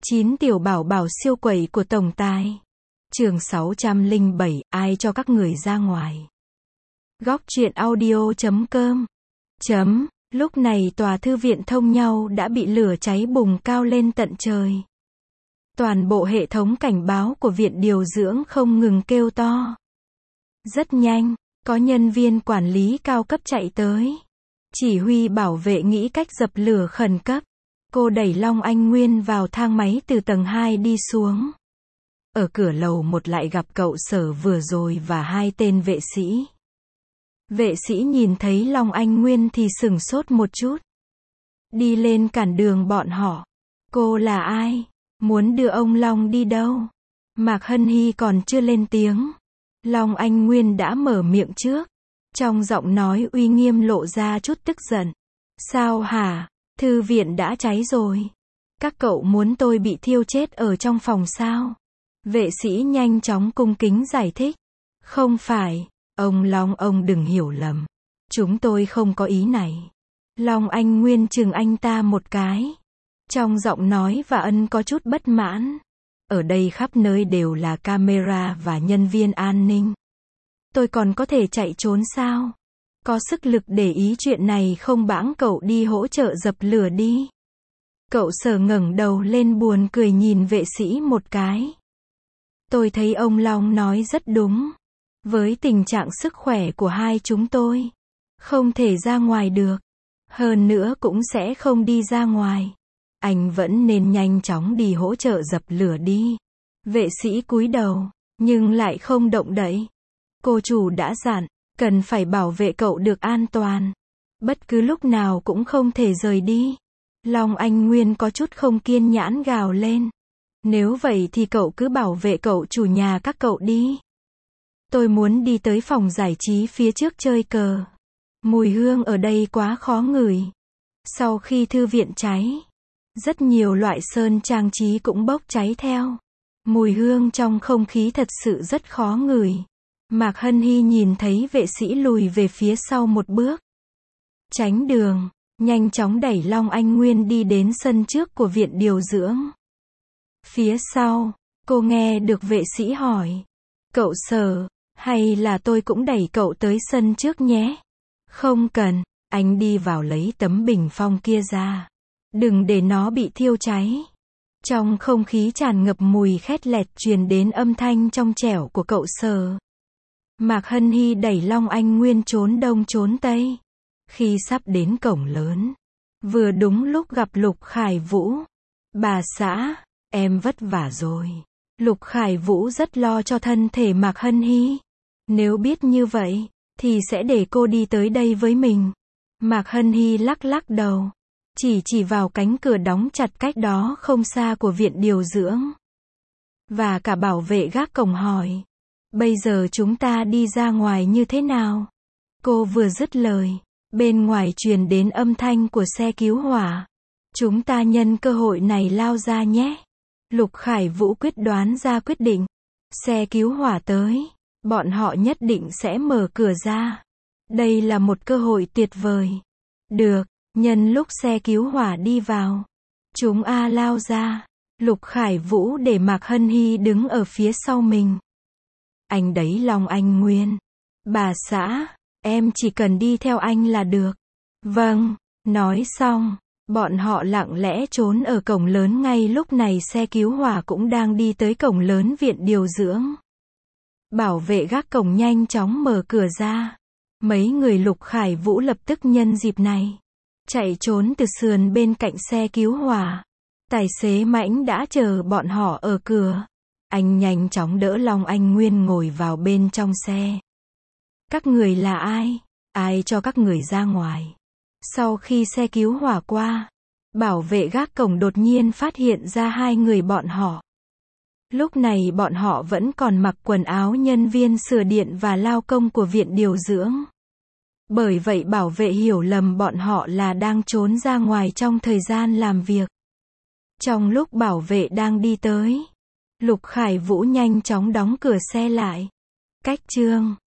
9 tiểu bảo bảo siêu quẩy của tổng tài. Chương 607, ai cho các người ra ngoài. Góc truyện audio.com. Lúc này tòa thư viện Thông Nhau đã bị lửa cháy bùng cao lên tận trời. Toàn bộ hệ thống cảnh báo của viện điều dưỡng không ngừng kêu to. Rất nhanh, có nhân viên quản lý cao cấp chạy tới. Chỉ huy bảo vệ nghĩ cách dập lửa khẩn cấp. Cô đẩy Long Anh Nguyên vào thang máy từ tầng 2 đi xuống. Ở cửa lầu 1 lại gặp cậu Sở vừa rồi và 2 tên vệ sĩ. Vệ sĩ nhìn thấy Long Anh Nguyên thì sửng sốt một chút. Đi lên cản đường bọn họ. Cô là ai? Muốn đưa ông Long đi đâu? Mạc Hân Hy còn chưa lên tiếng. Long Anh Nguyên đã mở miệng trước. Trong giọng nói uy nghiêm lộ ra chút tức giận. Sao hả? Thư viện đã cháy rồi. Các cậu muốn tôi bị thiêu chết ở trong phòng sao? Vệ sĩ nhanh chóng cung kính giải thích. Không phải, ông Long, ông đừng hiểu lầm. Chúng tôi không có ý này. Long Anh Nguyên chừng anh ta một cái. Trong giọng nói và ân có chút bất mãn. Ở đây khắp nơi đều là camera và nhân viên an ninh. Tôi còn có thể chạy trốn sao? Có sức lực để ý chuyện này không, bẵng cậu đi hỗ trợ dập lửa đi. Cậu Sở ngẩng đầu lên buồn cười nhìn vệ sĩ một cái. Tôi thấy ông Long nói rất đúng. Với tình trạng sức khỏe của hai chúng tôi, không thể ra ngoài được. Hơn nữa cũng sẽ không đi ra ngoài. Anh vẫn nên nhanh chóng đi hỗ trợ dập lửa đi. Vệ sĩ cúi đầu, nhưng lại không động đậy. Cô chủ đã dặn, cần phải bảo vệ cậu được an toàn. Bất cứ lúc nào cũng không thể rời đi. Long Anh Nguyên có chút không kiên nhẫn gào lên. Nếu vậy thì cậu cứ bảo vệ cậu chủ nhà các cậu đi. Tôi muốn đi tới phòng giải trí phía trước chơi cờ. Mùi hương ở đây quá khó ngửi. Sau khi thư viện cháy, rất nhiều loại sơn trang trí cũng bốc cháy theo. Mùi hương trong không khí thật sự rất khó ngửi. Mạc Hân Hy nhìn thấy vệ sĩ lùi về phía sau một bước. Tránh đường, nhanh chóng đẩy Long Anh Nguyên đi đến sân trước của viện điều dưỡng. Phía sau, cô nghe được vệ sĩ hỏi. Cậu Sở, hay là tôi cũng đẩy cậu tới sân trước nhé? Không cần, anh đi vào lấy tấm bình phong kia ra. Đừng để nó bị thiêu cháy. Trong không khí tràn ngập mùi khét lẹt truyền đến âm thanh trong trẻo của cậu Sở. Mạc Hân Hy đẩy Long Anh Nguyên trốn đông trốn tây. Khi sắp đến cổng lớn, vừa đúng lúc gặp Lục Khải Vũ. Bà xã, em vất vả rồi. Lục Khải Vũ rất lo cho thân thể Mạc Hân Hy. Nếu biết như vậy, thì sẽ để cô đi tới đây với mình. Mạc Hân Hy lắc lắc đầu. Chỉ vào cánh cửa đóng chặt cách đó không xa của viện điều dưỡng. Và cả bảo vệ gác cổng hỏi. Bây giờ chúng ta đi ra ngoài như thế nào? Cô vừa dứt lời, bên ngoài truyền đến âm thanh của xe cứu hỏa. Chúng ta nhân cơ hội này lao ra nhé. Lục Khải Vũ quyết đoán ra quyết định. Xe cứu hỏa tới, bọn họ nhất định sẽ mở cửa ra. Đây là một cơ hội tuyệt vời. Được, nhân lúc xe cứu hỏa đi vào, chúng lao ra. Lục Khải Vũ để Mạc Hân Hy đứng ở phía sau mình. Anh đấy Long Anh Nguyên. Bà xã, em chỉ cần đi theo anh là được. Vâng, nói xong, bọn họ lặng lẽ trốn ở cổng lớn. Ngay lúc này xe cứu hỏa cũng đang đi tới cổng lớn viện điều dưỡng. Bảo vệ gác cổng nhanh chóng mở cửa ra. Mấy người Lục Khải Vũ lập tức nhân dịp này chạy trốn từ sườn bên cạnh xe cứu hỏa. Tài xế Mãnh đã chờ bọn họ ở cửa. Anh nhanh chóng đỡ Long Anh Nguyên ngồi vào bên trong xe. Các người là ai? Ai cho các người ra ngoài? Sau khi xe cứu hỏa qua, bảo vệ gác cổng đột nhiên phát hiện ra 2 người bọn họ. Lúc này bọn họ vẫn còn mặc quần áo nhân viên sửa điện và lao công của viện điều dưỡng. Bởi vậy bảo vệ hiểu lầm bọn họ là đang trốn ra ngoài trong thời gian làm việc. Trong lúc bảo vệ đang đi tới, Lục Khải Vũ nhanh chóng đóng cửa xe lại. Cách chương